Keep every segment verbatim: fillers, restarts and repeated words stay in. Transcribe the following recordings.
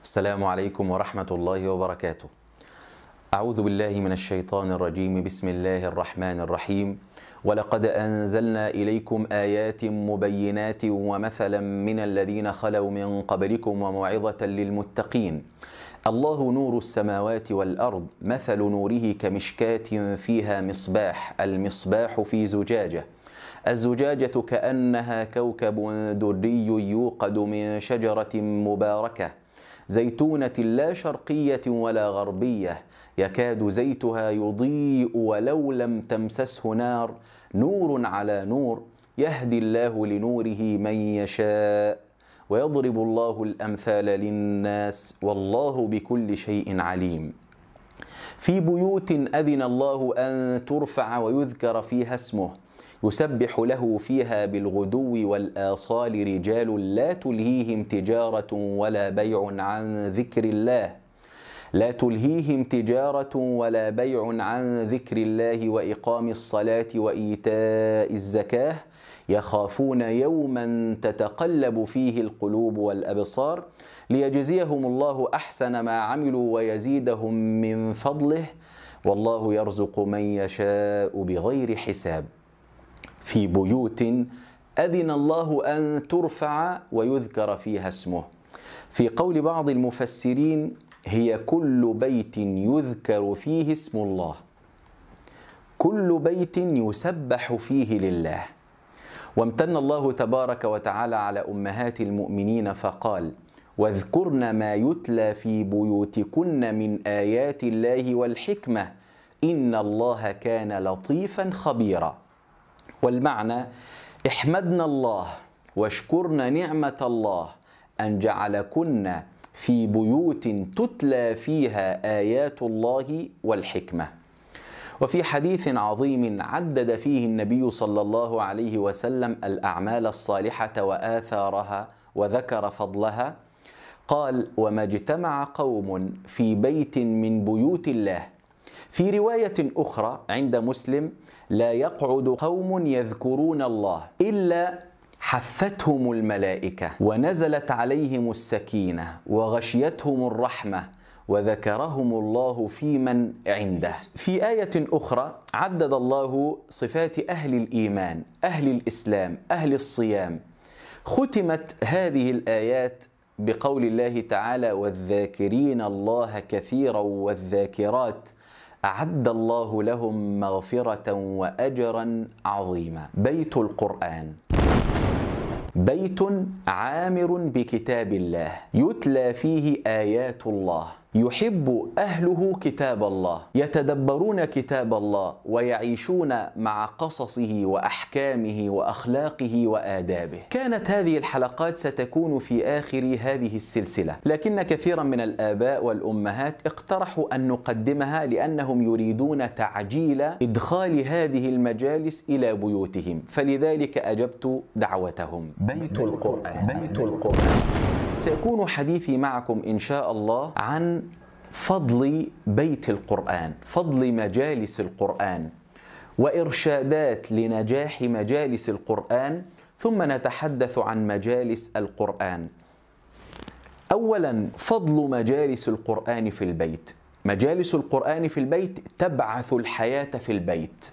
السلام عليكم ورحمة الله وبركاته. أعوذ بالله من الشيطان الرجيم. بسم الله الرحمن الرحيم. ولقد أنزلنا إليكم آيات مبينات ومثلا من الذين خلوا من قبلكم وموعظة للمتقين. الله نور السماوات والأرض، مثل نوره كمشكاة فيها مصباح، المصباح في زجاجة، الزجاجة كأنها كوكب دري يوقد من شجرة مباركة زيتونة لا شرقية ولا غربية يكاد زيتها يضيء ولو لم تمسسه نار، نور على نور، يهدي الله لنوره من يشاء ويضرب الله الأمثال للناس والله بكل شيء عليم. في بيوت أذن الله أن ترفع ويذكر فيها اسمه يسبح له فيها بالغدو والآصال رجال لا تلهيهم تجارة ولا بيع عن ذكر الله لا تلهيهم تجارة ولا بيع عن ذكر الله وإقام الصلاة وإيتاء الزكاة يخافون يوما تتقلب فيه القلوب والأبصار ليجزيهم الله أحسن ما عملوا ويزيدهم من فضله والله يرزق من يشاء بغير حساب. في بيوت أذن الله أن ترفع ويذكر فيها اسمه. في قول بعض المفسرين هي كل بيت يذكر فيه اسم الله، كل بيت يسبح فيه لله. وامتن الله تبارك وتعالى على أمهات المؤمنين فقال: واذكرن ما يتلى في بيوتكن من آيات الله والحكمة إن الله كان لطيفا خبيرا. والمعنى: احمدنا الله واشكرن نعمة الله أن جعلكن في بيوت تتلى فيها آيات الله والحكمة. وفي حديث عظيم عدد فيه النبي صلى الله عليه وسلم الأعمال الصالحة وآثارها وذكر فضلها، قال: وما اجتمع قوم في بيت من بيوت الله. في رواية أخرى عند مسلم: لا يقعد قوم يذكرون الله إلا حفتهم الملائكة ونزلت عليهم السكينة وغشيتهم الرحمة وذكرهم الله في من عنده. في آية أخرى عدد الله صفات أهل الإيمان، أهل الإسلام، أهل الصيام. ختمت هذه الآيات بقول الله تعالى: والذاكرين الله كثيرا والذاكرات أعد الله لهم مغفرة وأجرا عظيما. بيت القرآن بيت عامر بكتاب الله يتلى فيه آيات الله، يحب أهله كتاب الله، يتدبرون كتاب الله ويعيشون مع قصصه وأحكامه وأخلاقه وآدابه. كانت هذه الحلقات ستكون في آخر هذه السلسلة، لكن كثيرا من الآباء والأمهات اقترحوا أن نقدمها لأنهم يريدون تعجيل إدخال هذه المجالس إلى بيوتهم، فلذلك أجبت دعوتهم. بيت القرآن بيت القرآن سيكون حديثي معكم إن شاء الله عن فضل بيت القرآن، فضل مجالس القرآن، وإرشادات لنجاح مجالس القرآن، ثم نتحدث عن مجالس القرآن. أولا، فضل مجالس القرآن في البيت. مجالس القرآن في البيت تبعث الحياة في البيت.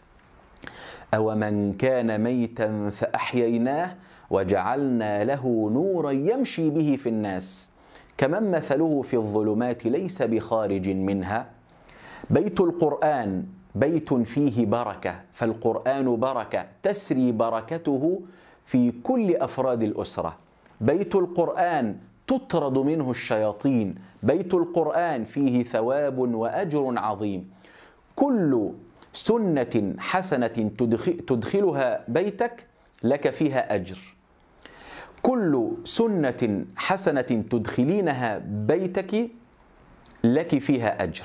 أومن كان ميتا فأحييناه وجعلنا له نورا يمشي به في الناس كمن مثله في الظلمات ليس بخارج منها. بيت القرآن بيت فيه بركة، فالقرآن بركة تسري بركته في كل أفراد الأسرة. بيت القرآن تطرد منه الشياطين. بيت القرآن فيه ثواب وأجر عظيم. كل سنة حسنة تدخلها بيتك لك فيها أجر. كل سنة حسنة تدخلينها بيتك لك فيها أجر.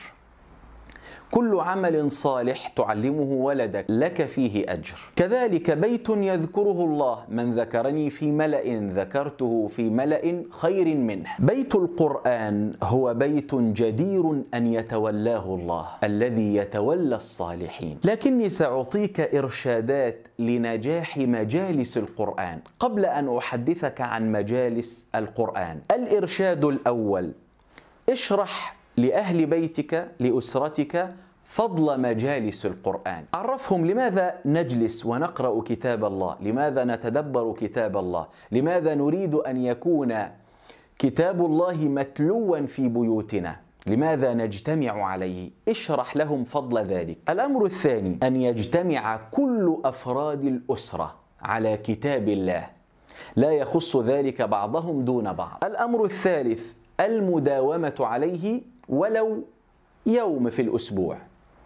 كل عمل صالح تعلمه ولدك لك فيه أجر. كذلك بيت يذكره الله: من ذكرني في ملأ ذكرته في ملأ خير منه. بيت القرآن هو بيت جدير أن يتولاه الله، الذي يتولى الصالحين. لكني سأعطيك إرشادات لنجاح مجالس القرآن قبل أن أحدثك عن مجالس القرآن. الإرشاد الأول: اشرح لأهل بيتك لأسرتك فضل مجالس القرآن. عرفهم لماذا نجلس ونقرأ كتاب الله، لماذا نتدبر كتاب الله، لماذا نريد أن يكون كتاب الله متلوا في بيوتنا، لماذا نجتمع عليه. اشرح لهم فضل ذلك. الأمر الثاني أن يجتمع كل أفراد الأسرة على كتاب الله، لا يخص ذلك بعضهم دون بعض. الأمر الثالث المداومة عليه ولو يوم في الأسبوع،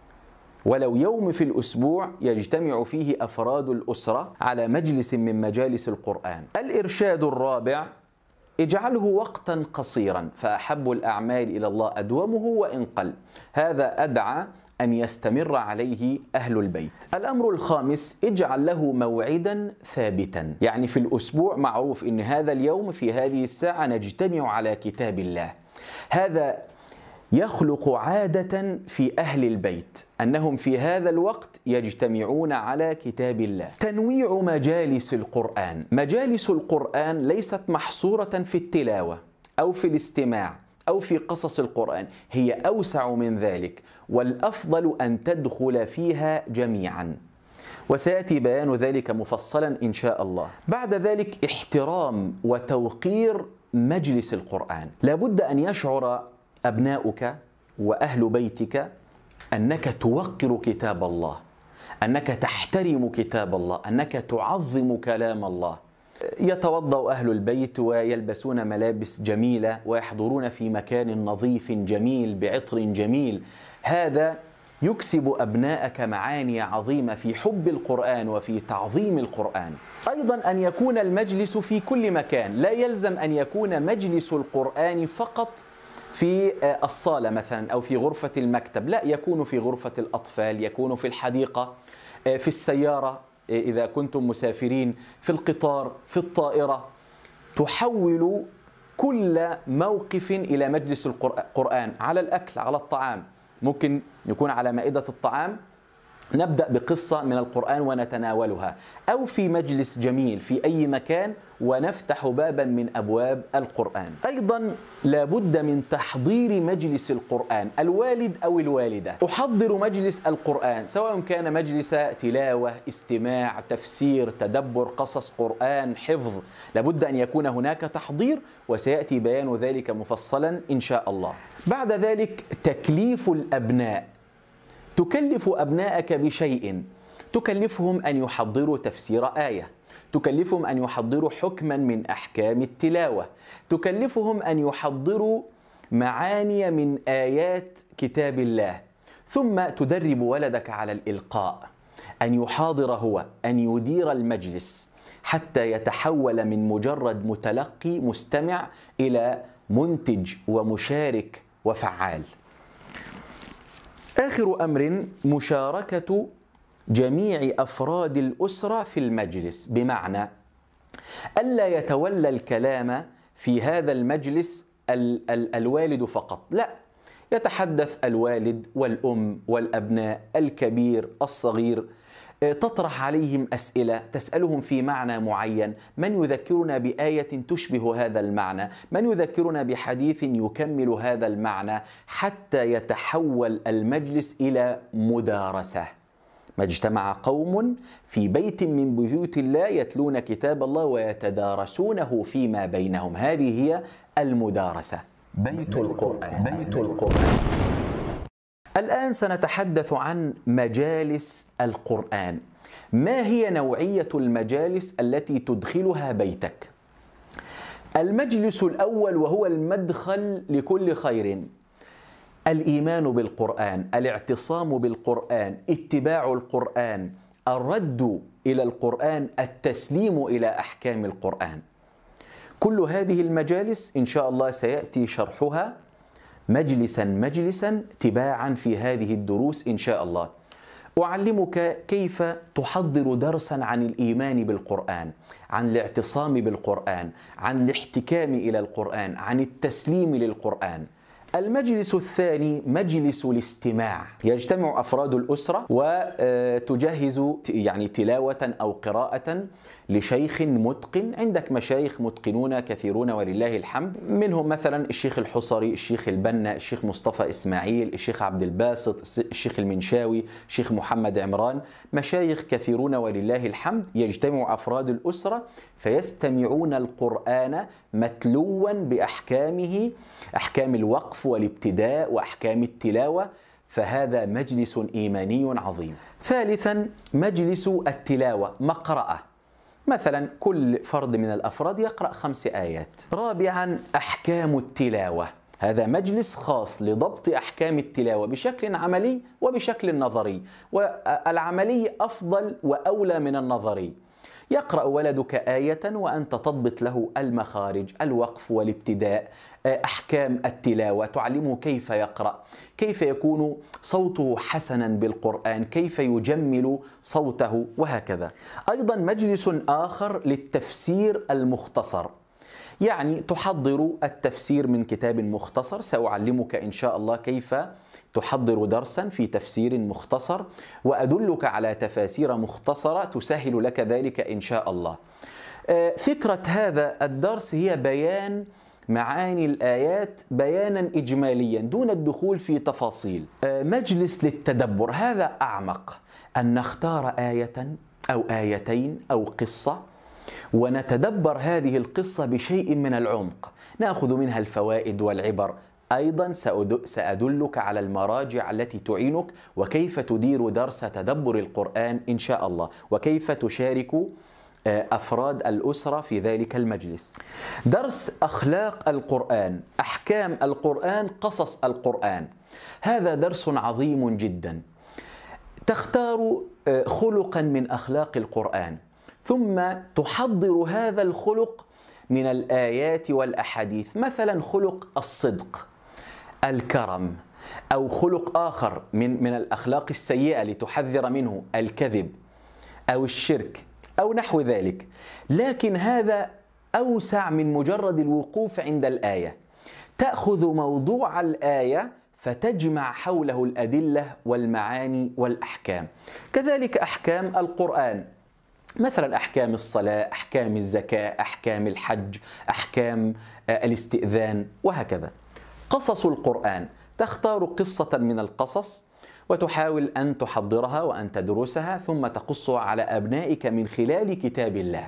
ولو يوم في الأسبوع يجتمع فيه أفراد الأسرة على مجلس من مجالس القرآن. الإرشاد الرابع اجعله وقتا قصيرا، فأحب الأعمال إلى الله أدومه وإن قل، هذا أدعى أن يستمر عليه أهل البيت. الأمر الخامس اجعل له موعدا ثابتا، يعني في الأسبوع معروف أن هذا اليوم في هذه الساعة نجتمع على كتاب الله. هذا يخلق عادة في أهل البيت أنهم في هذا الوقت يجتمعون على كتاب الله. تنويع مجالس القرآن. مجالس القرآن ليست محصورة في التلاوة أو في الاستماع أو في قصص القرآن، هي أوسع من ذلك، والأفضل أن تدخل فيها جميعا، وسيأتي بيان ذلك مفصلا إن شاء الله. بعد ذلك احترام وتوقير مجلس القرآن. لابد أن يشعر أبناؤك وأهل بيتك أنك توقر كتاب الله، أنك تحترم كتاب الله، أنك تعظم كلام الله. يتوضأ أهل البيت ويلبسون ملابس جميلة ويحضرون في مكان نظيف جميل بعطر جميل، هذا يكسب أبناءك معاني عظيمة في حب القرآن وفي تعظيم القرآن. أيضا أن يكون المجلس في كل مكان، لا يلزم أن يكون مجلس القرآن فقط في الصالة مثلا أو في غرفة المكتب، لا، يكون في غرفة الأطفال، يكون في الحديقة، في السيارة إذا كنتم مسافرين، في القطار، في الطائرة. تحول كل موقف إلى مجلس القرآن. على الأكل، على الطعام، ممكن يكون على مائدة الطعام نبدأ بقصة من القرآن ونتناولها، أو في مجلس جميل في أي مكان ونفتح بابا من أبواب القرآن. أيضا لابد من تحضير مجلس القرآن، الوالد أو الوالدة. أحضر مجلس القرآن سواء كان مجلس تلاوة، استماع، تفسير، تدبر، قصص قرآن، حفظ، لابد أن يكون هناك تحضير، وسيأتي بيان ذلك مفصلا إن شاء الله. بعد ذلك تكليف الأبناء. تكلف أبناءك بشيء، تكلفهم أن يحضروا تفسير آية، تكلفهم أن يحضروا حكما من أحكام التلاوة، تكلفهم أن يحضروا معاني من آيات كتاب الله، ثم تدرب ولدك على الإلقاء، أن يحاضر هو، أن يدير المجلس، حتى يتحول من مجرد متلقي مستمع إلى منتج ومشارك وفعال. آخر أمر مشاركة جميع أفراد الأسرة في المجلس، بمعنى ألا يتولى الكلام في هذا المجلس ال ال الوالد فقط، لا، يتحدث الوالد والأم والأبناء، الكبير الصغير، تطرح عليهم أسئلة، تسألهم في معنى معين، من يذكرنا بآية تشبه هذا المعنى، من يذكرنا بحديث يكمل هذا المعنى، حتى يتحول المجلس إلى مدارسة. ما اجتمع قوم في بيت من بيوت الله يتلون كتاب الله ويتدارسونه فيما بينهم، هذه هي المدارسة، بيت القرآن، بيت القرآن. الآن سنتحدث عن مجالس القرآن. ما هي نوعية المجالس التي تدخلها بيتك؟ المجلس الأول وهو المدخل لكل خير، الإيمان بالقرآن، الاعتصام بالقرآن، اتباع القرآن، الرد إلى القرآن، التسليم إلى أحكام القرآن. كل هذه المجالس إن شاء الله سيأتي شرحها مجلسا مجلسا تباعا في هذه الدروس إن شاء الله. أعلمك كيف تحضر درسا عن الإيمان بالقرآن، عن الاعتصام بالقرآن، عن الاحتكام إلى القرآن، عن التسليم للقرآن. المجلس الثاني مجلس الاستماع، يجتمع أفراد الأسرة وتجهز يعني تلاوة أو قراءة لشيخ متقن. عندك مشايخ متقنون كثيرون ولله الحمد، منهم مثلا الشيخ الحصري، الشيخ البنا، الشيخ مصطفى إسماعيل، الشيخ عبد الباسط، الشيخ المنشاوي، الشيخ محمد عمران، مشايخ كثيرون ولله الحمد. يجتمع أفراد الأسرة فيستمعون القرآن متلوا بأحكامه، أحكام الوقف والابتداء وأحكام التلاوة، فهذا مجلس إيماني عظيم. ثالثا مجلس التلاوة، مقرأة، مثلا كل فرد من الأفراد يقرأ خمس آيات. رابعا أحكام التلاوة، هذا مجلس خاص لضبط أحكام التلاوة بشكل عملي وبشكل نظري، والعملي أفضل وأولى من النظري. يقرأ ولدك آية وأنت تضبط له المخارج، الوقف والابتداء، أحكام التلاوة، تعلمه كيف يقرأ، كيف يكون صوته حسنا بالقرآن، كيف يجمل صوته، وهكذا. أيضا مجلس آخر للتفسير المختصر، يعني تحضر التفسير من كتاب مختصر. سأعلمك إن شاء الله كيف تحضر درسا في تفسير مختصر، وأدلك على تفاسير مختصرة تسهل لك ذلك إن شاء الله. فكرة هذا الدرس هي بيان معاني الآيات بيانا إجماليا دون الدخول في تفاصيل. مجلس للتدبر، هذا أعمق، أن نختار آية أو آيتين أو قصة ونتدبر هذه القصة بشيء من العمق، نأخذ منها الفوائد والعبر. أيضا سأدلك على المراجع التي تعينك وكيف تدير درس تدبر القرآن إن شاء الله، وكيف تشارك أفراد الأسرة في ذلك المجلس. درس أخلاق القرآن، أحكام القرآن، قصص القرآن، هذا درس عظيم جدا. تختار خلقا من أخلاق القرآن ثم تحضر هذا الخلق من الآيات والأحاديث، مثلا خلق الصدق، الكرم، أو خلق آخر من من الأخلاق السيئة لتحذر منه، الكذب أو الشرك أو نحو ذلك. لكن هذا أوسع من مجرد الوقوف عند الآية، تأخذ موضوع الآية فتجمع حوله الأدلة والمعاني والأحكام. كذلك أحكام القرآن، مثلا أحكام الصلاة، أحكام الزكاة، أحكام الحج، أحكام الاستئذان، وهكذا. قصص القرآن، تختار قصة من القصص وتحاول أن تحضرها وأن تدرسها ثم تقصها على أبنائك من خلال كتاب الله.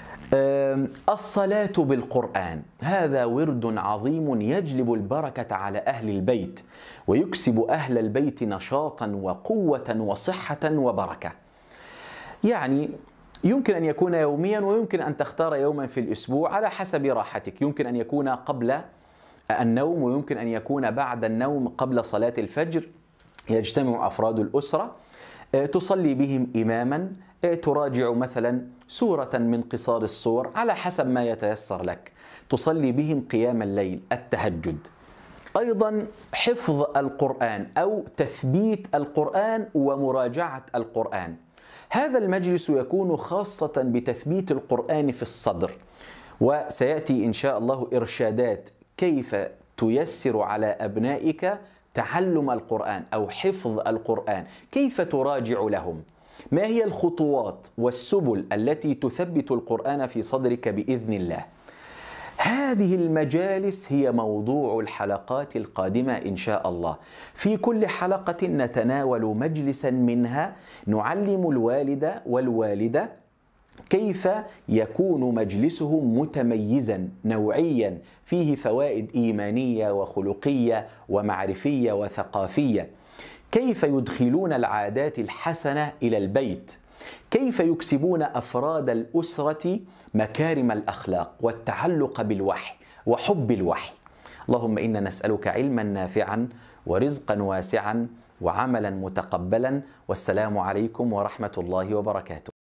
الصلاة بالقرآن، هذا ورد عظيم يجلب البركة على أهل البيت ويكسب أهل البيت نشاطا وقوة وصحة وبركة. يعني يمكن أن يكون يوميا ويمكن أن تختار يوما في الأسبوع على حسب راحتك. يمكن أن يكون قبل النوم ويمكن أن يكون بعد النوم قبل صلاة الفجر. يجتمع أفراد الأسرة، تصلي بهم إماما، تراجع مثلا سورة من قصار الصور على حسب ما يتيسر لك، تصلي بهم قيام الليل، التهجد. أيضا حفظ القرآن أو تثبيت القرآن ومراجعة القرآن، هذا المجلس يكون خاصة بتثبيت القرآن في الصدر، وسيأتي إن شاء الله إرشادات كيف تيسر على أبنائك تعلم القرآن أو حفظ القرآن، كيف تراجع لهم، ما هي الخطوات والسبل التي تثبت القرآن في صدرك بإذن الله. هذه المجالس هي موضوع الحلقات القادمة إن شاء الله. في كل حلقة نتناول مجلسا منها، نعلم الوالد والوالدة كيف يكون مجلسهم متميزا نوعيا، فيه فوائد إيمانية وخلقية ومعرفية وثقافية، كيف يدخلون العادات الحسنة إلى البيت، كيف يكسبون أفراد الأسرة مكارم الأخلاق والتعلق بالوحي وحب الوحي. اللهم إنا نسألك علما نافعا ورزقا واسعا وعملا متقبلا، والسلام عليكم ورحمة الله وبركاته.